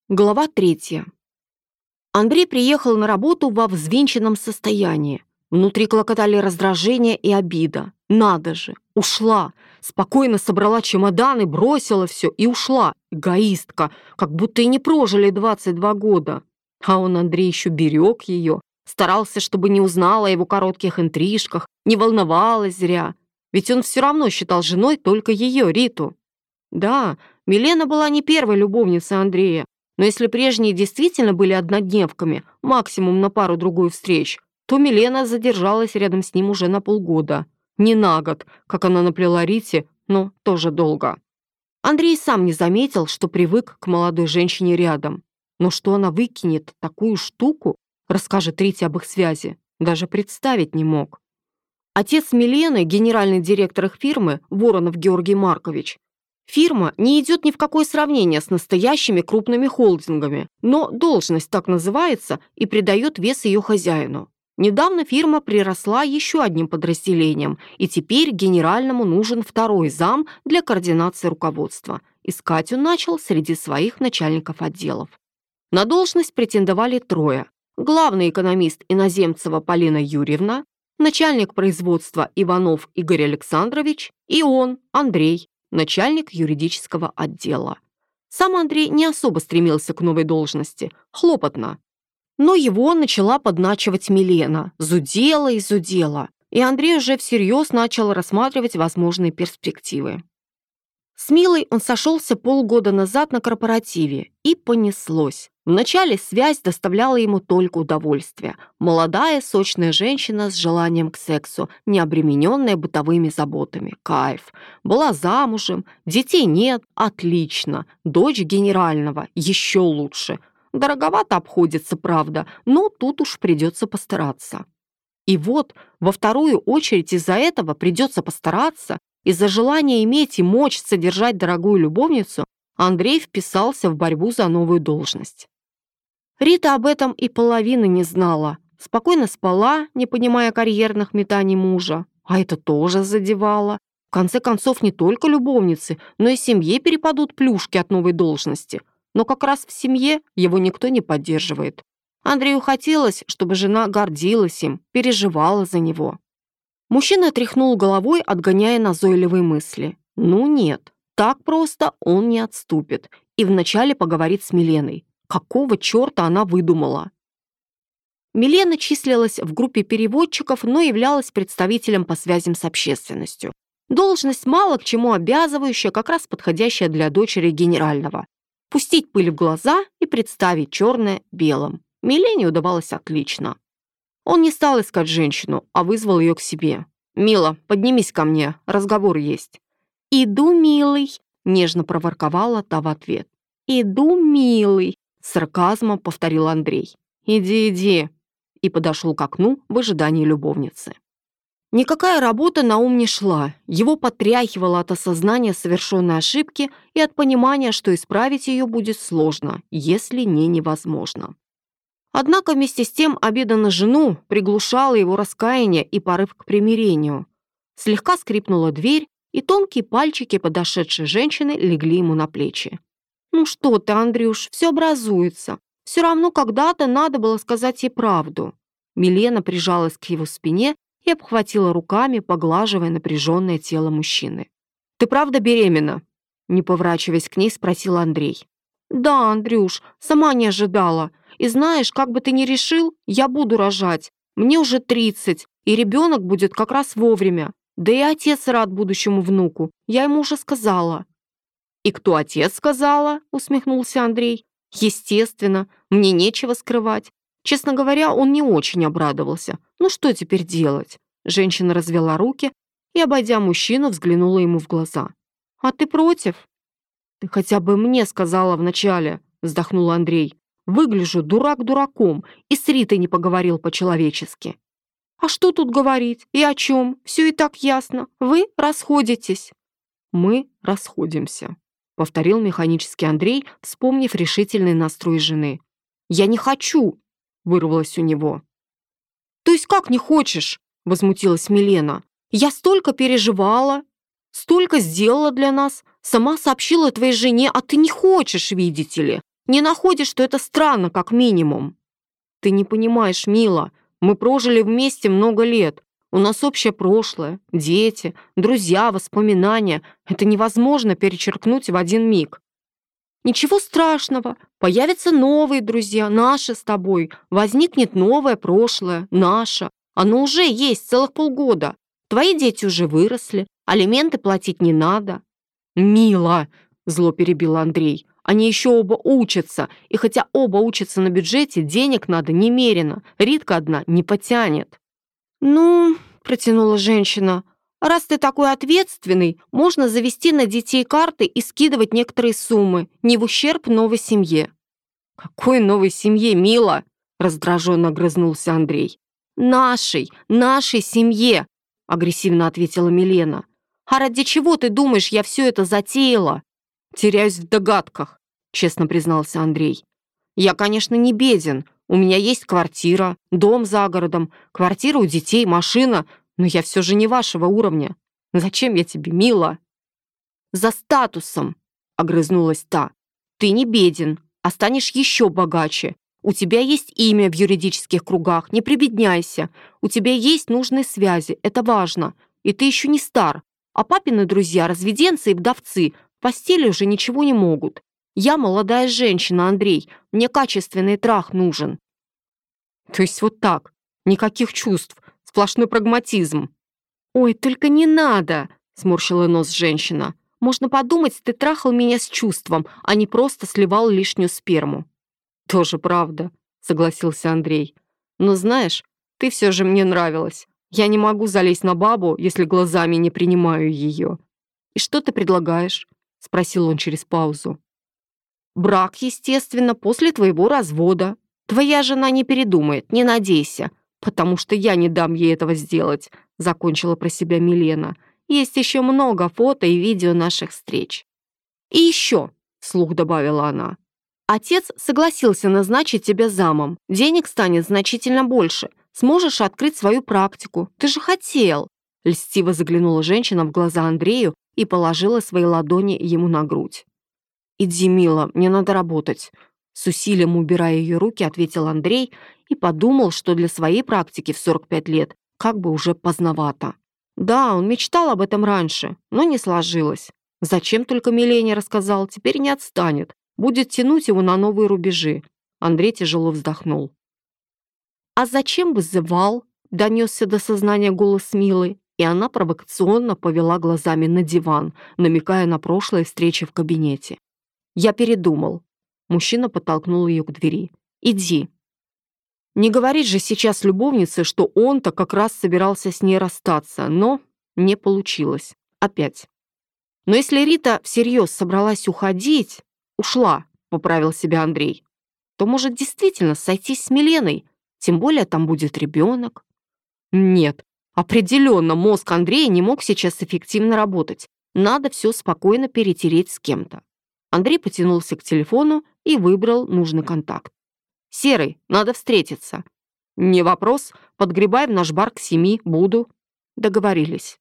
Глава 3. Андрей приехал на работу во взвинченном состоянии. Внутри клокотали раздражение и обида. Надо же, ушла. Спокойно собрала чемоданы, бросила все и ушла. Эгоистка, как будто и не прожили 22 года. А он, Андрей, еще берег ее. Старался, чтобы не узнала о его коротких интрижках, не волновалась зря. Ведь он все равно считал женой только ее, Риту. Да, Милена была не первой любовницей Андрея. Но если прежние действительно были однодневками, максимум на пару-другую встреч, то Милена задержалась рядом с ним уже на полгода. Не на год, как она наплела Рите, но тоже долго. Андрей сам не заметил, что привык к молодой женщине рядом. Но что она выкинет такую штуку, расскажет Рите об их связи, даже представить не мог. Отец Милены, генеральный директор их фирмы, Воронов Георгий Маркович. Фирма не идет ни в какое сравнение с настоящими крупными холдингами, но должность так называется и придает вес ее хозяину. Недавно фирма приросла еще одним подразделением, и теперь генеральному нужен второй зам для координации руководства. Искать он начал среди своих начальников отделов. На должность претендовали трое. Главный экономист Иноземцева Полина Юрьевна, начальник производства Иванов Игорь Александрович и он, Андрей, начальник юридического отдела. Сам Андрей не особо стремился к новой должности, хлопотно. Но его начала подначивать Милена, зудела и зудела, и Андрей уже всерьез начал рассматривать возможные перспективы. С Милой он сошелся полгода назад на корпоративе, и понеслось. Вначале связь доставляла ему только удовольствие. Молодая, сочная женщина с желанием к сексу, не обремененная бытовыми заботами. Кайф. Была замужем, детей нет, отлично. Дочь генерального, еще лучше. Дороговато обходится, правда, но тут уж придется постараться. И вот во вторую очередь из-за этого придется постараться, из-за желания иметь и мочь содержать дорогую любовницу, Андрей вписался в борьбу за новую должность. Рита об этом и половины не знала. Спокойно спала, не понимая карьерных метаний мужа. А это тоже задевало. В конце концов, не только любовницы, но и семье перепадут плюшки от новой должности. Но как раз в семье его никто не поддерживает. Андрею хотелось, чтобы жена гордилась им, переживала за него. Мужчина тряхнул головой, отгоняя назойливые мысли. Ну нет, так просто он не отступит. И вначале поговорит с Миленой. Какого черта она выдумала? Милена числилась в группе переводчиков, но являлась представителем по связям с общественностью. Должность мало к чему обязывающая, как раз подходящая для дочери генерального. Пустить пыль в глаза и представить черное белым. Милене удавалось отлично. Он не стал искать женщину, а вызвал ее к себе. «Мила, поднимись ко мне, разговор есть». «Иду, милый», — нежно проворковала та в ответ. «Иду, милый», — с сарказмом повторил Андрей. «Иди, иди», и подошел к окну в ожидании любовницы. Никакая работа на ум не шла. Его потряхивало от осознания совершенной ошибки и от понимания, что исправить ее будет сложно, если не невозможно. Однако вместе с тем обида на жену приглушала его раскаяние и порыв к примирению. Слегка скрипнула дверь, и тонкие пальчики подошедшей женщины легли ему на плечи. «Ну что ты, Андрюш, все образуется. Все равно когда-то надо было сказать ей правду». Милена прижалась к его спине и обхватила руками, поглаживая напряженное тело мужчины. «Ты правда беременна?» Не поворачиваясь к ней, спросил Андрей. «Да, Андрюш, сама не ожидала. И знаешь, как бы ты ни решил, я буду рожать. Мне уже 30, и ребенок будет как раз вовремя. Да и отец рад будущему внуку. Я ему уже сказала». «И кто отец сказала?» — усмехнулся Андрей. «Естественно, мне нечего скрывать. Честно говоря, он не очень обрадовался. Ну что теперь делать?» Женщина развела руки и, обойдя мужчину, взглянула ему в глаза. «А ты против?» «Ты хотя бы мне сказала вначале», — вздохнул Андрей. «Выгляжу дурак дураком, и с Ритой не поговорил по-человечески». «А что тут говорить? И о чем? Все и так ясно. Вы расходитесь». «Мы расходимся», — повторил механически Андрей, вспомнив решительный настрой жены. «Я не хочу», — вырвалось у него. «То есть как не хочешь?» — возмутилась Милена. «Я столько переживала, столько сделала для нас, сама сообщила твоей жене, а ты не хочешь, видите ли. Не находишь, что это странно, как минимум? Ты не понимаешь, Мила, мы прожили вместе много лет. У нас общее прошлое, дети, друзья, воспоминания. Это невозможно перечеркнуть в один миг. Ничего страшного. Появятся новые друзья, наши с тобой. Возникнет новое прошлое, наше. Оно уже есть целых полгода. Твои дети уже выросли, алименты платить не надо. Мила, зло перебил Андрей, они еще оба учатся. И хотя оба учатся на бюджете, денег надо немерено. Ритка одна не потянет. Ну, протянула женщина, раз ты такой ответственный, можно завести на детей карты и скидывать некоторые суммы, не в ущерб новой семье. Какой новой семье, Мила? Раздраженно огрызнулся Андрей. Нашей семье, агрессивно ответила Милена. А ради чего ты думаешь, я все это затеяла? Теряюсь в догадках, честно признался Андрей. Я, конечно, не беден. У меня есть квартира, дом за городом, квартира у детей, машина, но я все же не вашего уровня. Зачем я тебе, Мила? За статусом, огрызнулась та. Ты не беден, а станешь еще богаче. У тебя есть имя в юридических кругах, не прибедняйся. У тебя есть нужные связи, это важно. И ты еще не стар. А папины друзья, разведенцы и вдовцы, в постели уже ничего не могут. Я молодая женщина, Андрей. Мне качественный трах нужен. То есть вот так. Никаких чувств. Сплошной прагматизм. Ой, только не надо, сморщила нос женщина. Можно подумать, ты трахал меня с чувством, а не просто сливал лишнюю сперму. Тоже правда, согласился Андрей. Но знаешь, ты все же мне нравилась. Я не могу залезть на бабу, если глазами не принимаю ее. И что ты предлагаешь? Спросил он через паузу. Брак, естественно, после твоего развода. Твоя жена не передумает, не надейся, потому что я не дам ей этого сделать, закончила про себя Милена. Есть еще много фото и видео наших встреч. И еще, вслух добавила она, отец согласился назначить тебя замом. Денег станет значительно больше. Сможешь открыть свою практику. Ты же хотел. Льстиво заглянула женщина в глаза Андрею и положила свои ладони ему на грудь. «Иди, Мила, мне надо работать», — с усилием убирая ее руки, ответил Андрей и подумал, что для своей практики в 45 лет как бы уже поздновато. Да, он мечтал об этом раньше, но не сложилось. Зачем только Милене рассказал, теперь не отстанет, будет тянуть его на новые рубежи. Андрей тяжело вздохнул. «А зачем вызывал?» — донесся до сознания голос Милы, и она провокационно повела глазами на диван, намекая на прошлые встречи в кабинете. «Я передумал». Мужчина подтолкнул ее к двери. «Иди». Не говорит же сейчас любовнице, что он-то как раз собирался с ней расстаться, но не получилось. Опять. Но если Рита всерьез собралась уходить, ушла, поправил себя Андрей, то может действительно сойтись с Миленой, тем более там будет ребенок. Нет, определенно мозг Андрея не мог сейчас эффективно работать. Надо все спокойно перетереть с кем-то. Андрей потянулся к телефону и выбрал нужный контакт. «Серый, надо встретиться». «Не вопрос, подгребай в наш бар к 7, буду». Договорились.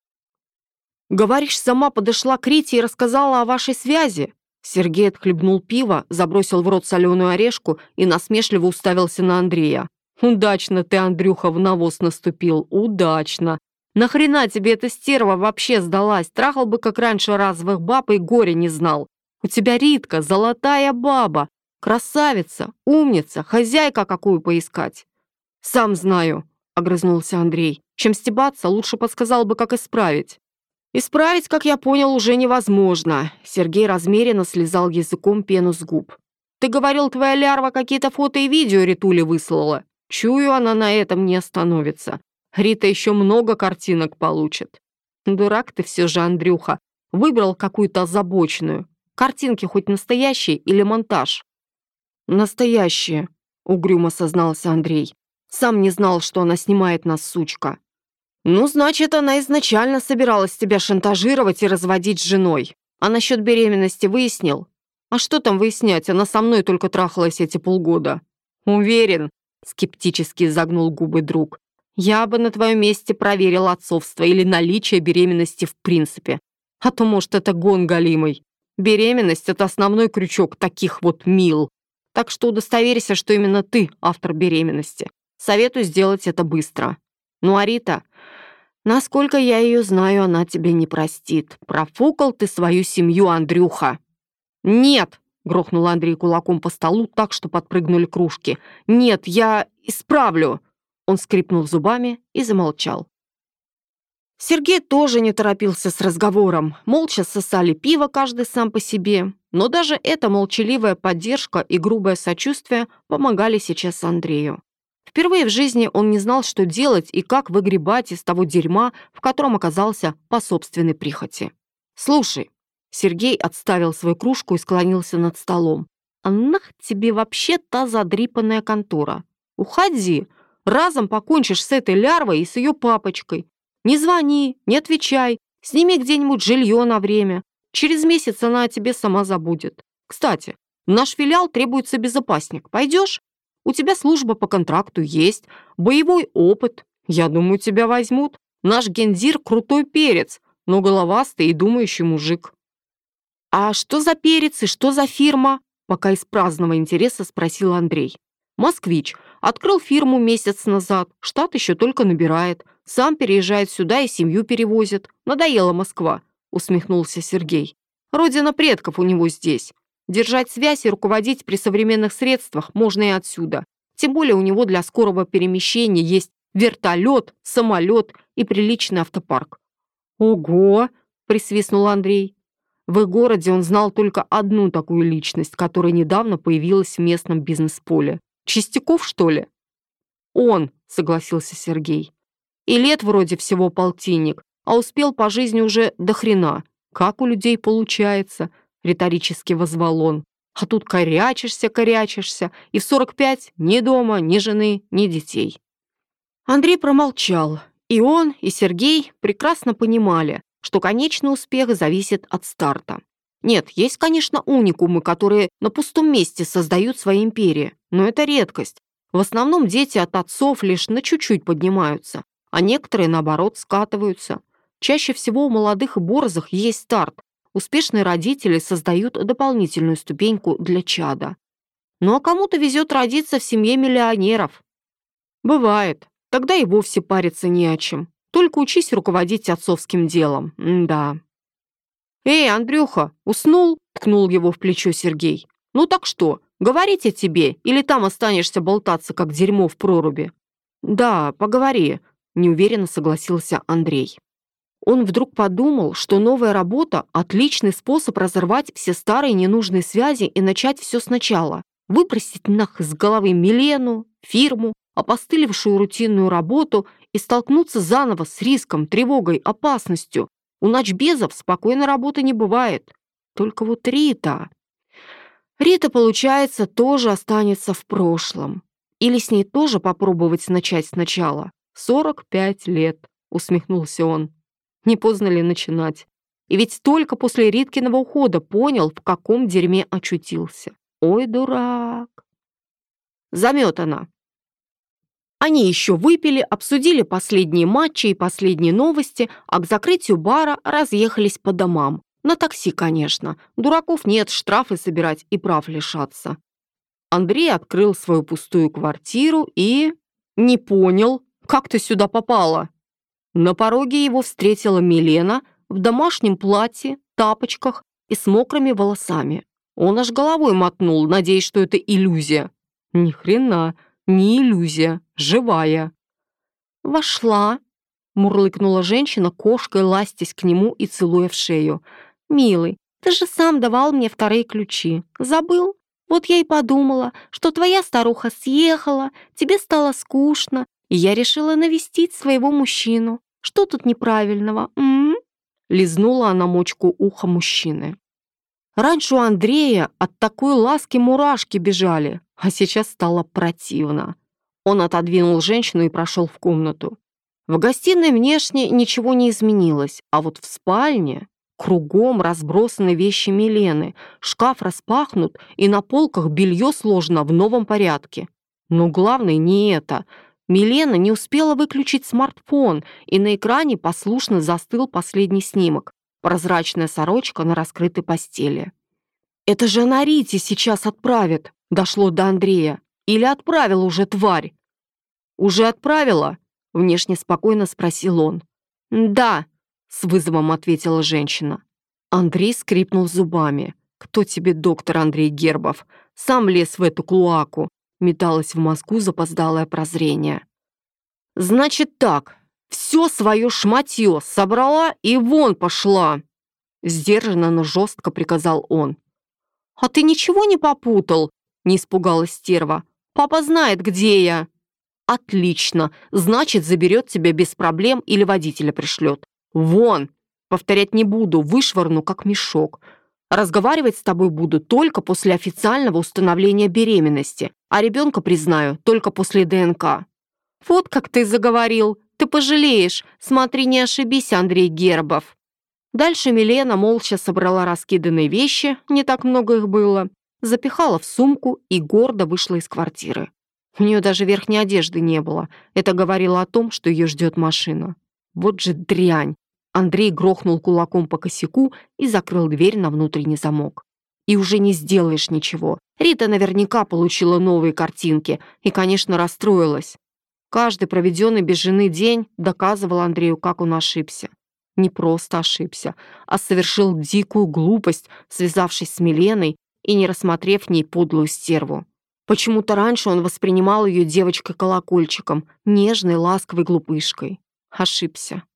«Говоришь, сама подошла к Рите и рассказала о вашей связи?» Сергей отхлебнул пиво, забросил в рот соленую орешку и насмешливо уставился на Андрея. «Удачно ты, Андрюха, в навоз наступил, удачно. Нахрена тебе эта стерва вообще сдалась? Трахал бы, как раньше, разовых баб и горя не знал. У тебя Ритка, золотая баба, красавица, умница, хозяйка какую поискать». «Сам знаю», — огрызнулся Андрей. «Чем стебаться, лучше подсказал бы, как исправить». «Исправить, как я понял, уже невозможно». Сергей размеренно слезал языком пену с губ. «Ты говорил, твоя лярва какие-то фото и видео Ритуле выслала. Чую, она на этом не остановится. Рита еще много картинок получит». «Дурак ты все же, Андрюха. Выбрал какую-то озабоченную. Картинки хоть настоящие или монтаж?» «Настоящие», — угрюмо сознался Андрей. «Сам не знал, что она снимает нас, сучка». «Ну, значит, она изначально собиралась тебя шантажировать и разводить с женой. А насчет беременности выяснил?» «А что там выяснять? Она со мной только трахалась эти полгода». «Уверен», — скептически изогнул губы друг. «Я бы на твоем месте проверил отцовство или наличие беременности в принципе. А то, может, это гон галимый». Беременность – это основной крючок таких вот мил. Так что удостоверься, что именно ты автор беременности. Советую сделать это быстро. Ну а Рита, насколько я ее знаю, она тебя не простит. Профукал ты свою семью, Андрюха. Нет, грохнул Андрей кулаком по столу так, что подпрыгнули кружки. Нет, я исправлю. Он скрипнул зубами и замолчал. Сергей тоже не торопился с разговором. Молча сосали пиво, каждый сам по себе. Но даже эта молчаливая поддержка и грубое сочувствие помогали сейчас Андрею. Впервые в жизни он не знал, что делать и как выгребать из того дерьма, в котором оказался по собственной прихоти. «Слушай», — Сергей отставил свою кружку и склонился над столом, «а нах тебе вообще та задрипанная контора? Уходи, разом покончишь с этой лярвой и с ее папочкой. Не звони, не отвечай, сними где-нибудь жилье на время. Через месяц она о тебе сама забудет. Кстати, в наш филиал требуется безопасник. Пойдешь? У тебя служба по контракту есть, боевой опыт. Я думаю, тебя возьмут. Наш гендир крутой перец, но головастый и думающий мужик». «А что за перец и что за фирма?» Пока из праздного интереса спросил Андрей. «Москвич. Открыл фирму месяц назад. Штат еще только набирает. Сам переезжает сюда и семью перевозит. Надоела Москва», — усмехнулся Сергей. «Родина предков у него здесь. Держать связь и руководить при современных средствах можно и отсюда. Тем более у него для скорого перемещения есть вертолет, самолет и приличный автопарк». «Ого!» — присвистнул Андрей. В их городе он знал только одну такую личность, которая недавно появилась в местном бизнес-поле. «Чистяков, что ли?» «Он», — согласился Сергей. «И лет вроде всего полтинник, а успел по жизни уже до хрена. Как у людей получается?» — риторически возвал он. «А тут корячишься, и в 45 ни дома, ни жены, ни детей». Андрей промолчал. И он, и Сергей прекрасно понимали, что конечный успех зависит от старта. Нет, есть, конечно, уникумы, которые на пустом месте создают свои империи, но это редкость. В основном дети от отцов лишь на чуть-чуть поднимаются, а некоторые, наоборот, скатываются. Чаще всего у молодых и борзых есть старт. Успешные родители создают дополнительную ступеньку для чада. Ну а кому-то везет родиться в семье миллионеров. Бывает. Тогда и вовсе париться не о чем. Только учись руководить отцовским делом. Да. «Эй, Андрюха, уснул?» — ткнул его в плечо Сергей. «Ну так что, говорить о тебе или там останешься болтаться, как дерьмо в проруби?» «Да, поговори», — неуверенно согласился Андрей. Он вдруг подумал, что новая работа – отличный способ разорвать все старые ненужные связи и начать все сначала. Выбросить нах из головы Милену, фирму, опостылевшую рутинную работу и столкнуться заново с риском, тревогой, опасностью. У начбезов спокойной работы не бывает. Только вот Рита... Рита, получается, тоже останется в прошлом. Или с ней тоже попробовать начать сначала? 45 лет, усмехнулся он. Не поздно ли начинать? И ведь только после Риткиного ухода понял, в каком дерьме очутился. Ой, дурак. Заметана. Они еще выпили, обсудили последние матчи и последние новости, а к закрытию бара разъехались по домам. На такси, конечно. Дураков нет, штрафы собирать и прав лишаться. Андрей открыл свою пустую квартиру и... Не понял, как ты сюда попала? На пороге его встретила Милена в домашнем платье, тапочках и с мокрыми волосами. Он аж головой мотнул, надеясь, что это иллюзия. Ни хрена, не иллюзия, живая. «Вошла», — мурлыкнула женщина, кошкой ластясь к нему и целуя в шею. «Милый, ты же сам давал мне вторые ключи. Забыл? Вот я и подумала, что твоя старуха съехала, тебе стало скучно, и я решила навестить своего мужчину. Что тут неправильного, Лизнула она мочку уха мужчины. Раньше у Андрея от такой ласки мурашки бежали, а сейчас стало противно. Он отодвинул женщину и прошел в комнату. В гостиной внешне ничего не изменилось, а вот в спальне кругом разбросаны вещи Милены, шкаф распахнут, и на полках белье сложено в новом порядке. Но главное не это. Милена не успела выключить смартфон, и на экране послушно застыл последний снимок. прозрачная сорочка на раскрытой постели. «Это же она Рите сейчас отправит», — дошло до Андрея. «Или отправила уже, тварь?» «Уже отправила?» — внешне спокойно спросил он. «Да», — с вызовом ответила женщина. Андрей скрипнул зубами. «Кто тебе доктор, Андрей Гербов? Сам лез в эту клоаку», — металось в мозгу запоздалое прозрение. «Значит так, все свое шматье собрала и вон пошла», — сдержанно, но жестко приказал он. «А ты ничего не попутал?» — не испугалась стерва. «Папа знает, где я». «Отлично, значит, заберет тебя без проблем или водителя пришлет. Вон, повторять не буду, вышвырну, как мешок. Разговаривать с тобой буду только после официального установления беременности, а ребенка признаю только после ДНК». «Вот как ты заговорил, ты пожалеешь, смотри, не ошибись, Андрей Гербов». Дальше Милена молча собрала раскиданные вещи, не так много их было, запихала в сумку и гордо вышла из квартиры. У нее даже верхней одежды не было. Это говорило о том, что ее ждет машина. Вот же дрянь! Андрей грохнул кулаком по косяку и закрыл дверь на внутренний замок. И уже не сделаешь ничего. Рита наверняка получила новые картинки и, конечно, расстроилась. Каждый проведенный без жены день доказывал Андрею, как он ошибся. Не просто ошибся, а совершил дикую глупость, связавшись с Миленой и не рассмотрев в ней подлую стерву. Почему-то раньше он воспринимал ее девочкой-колокольчиком, нежной, ласковой глупышкой. Ошибся.